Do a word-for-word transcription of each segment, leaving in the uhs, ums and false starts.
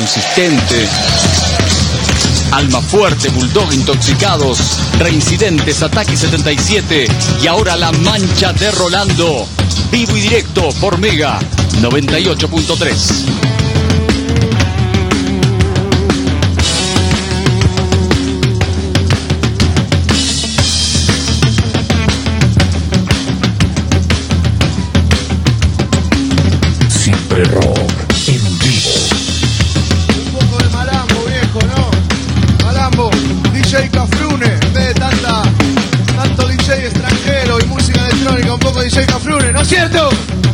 inconsistente. Alma fuerte, Bulldog intoxicados, Reincidentes, Ataque setenta y siete y ahora La Mancha de Rolando. Vivo y directo por Mega noventa y ocho punto tres. Siempre rock en vivo. Un poco de malambo, viejo, ¿no? Malambo, D J Cafrune, en vez de tanta, tanto D J extranjero y música electrónica, un poco de D J Cafrune, ¿no es cierto?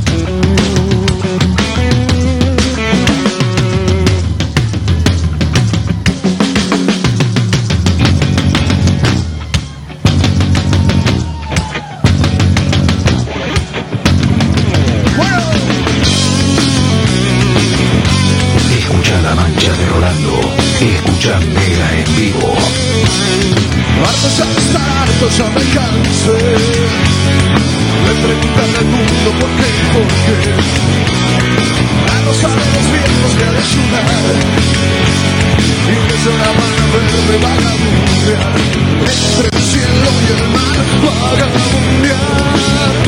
Escucha Mega en vivo. Harto ya de estar harto, ya me cansé de preguntarle al mundo por qué, por qué. A los años viejos me ha de ayudar y que se la van a ver de vagabundear entre el cielo y el mar, vagabundear.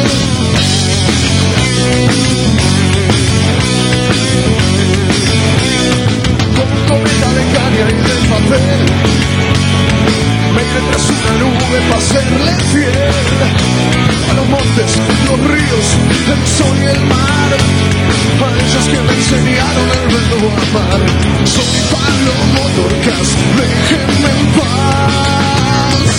Cometa de caña y de papel, me iré tras una nube para serle fiel a los montes, los ríos, el sol y el mar, a ellos que me enseñaron el verbo amar. Soy Pablo Motorcas, déjenme en paz.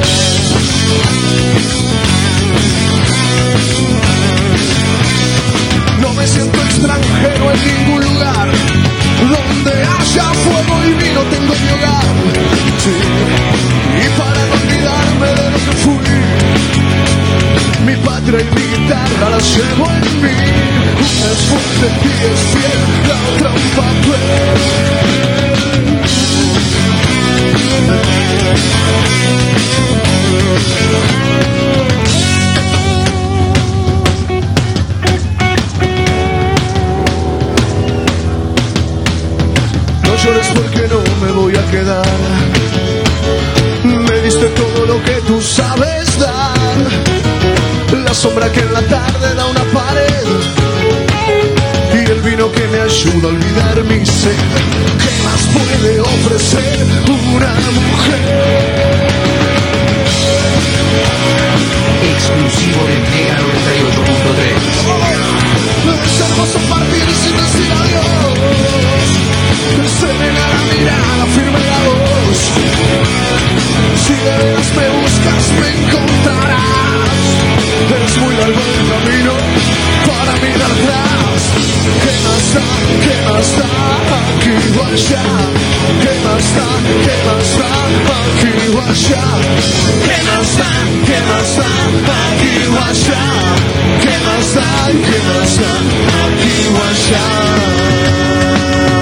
No me siento extranjero en ningún lugar. Donde haya fuego y vino tengo mi hogar, sí. Y para no olvidarme de lo que fui, mi patria y mi guitarra las llevo en mí. Una es fuerte y es fiel, la otra un papel. No llores porque no me voy a quedar. Me diste todo lo que tú sabes dar. La sombra que en la tarde da una pared y el vino que me ayuda a olvidar mi sed. ¿Qué más puede ofrecer una mujer? Exclusivo de Mega noventa y ocho punto tres. Es hermoso partir sin decir adiós. Serena la mirada, firme la voz. Si de veras me buscas, me encontrarás. Es muy largo el camino para mirar atrás. ¿Qué más da? ¿Qué más da? Aquí o allá. ¿Qué más da? ¿Qué más da? Aquí o allá. ¿Qué más da? ¿Qué más da? Aquí o allá. ¿Qué más da? ¿Qué más da? Aquí o allá.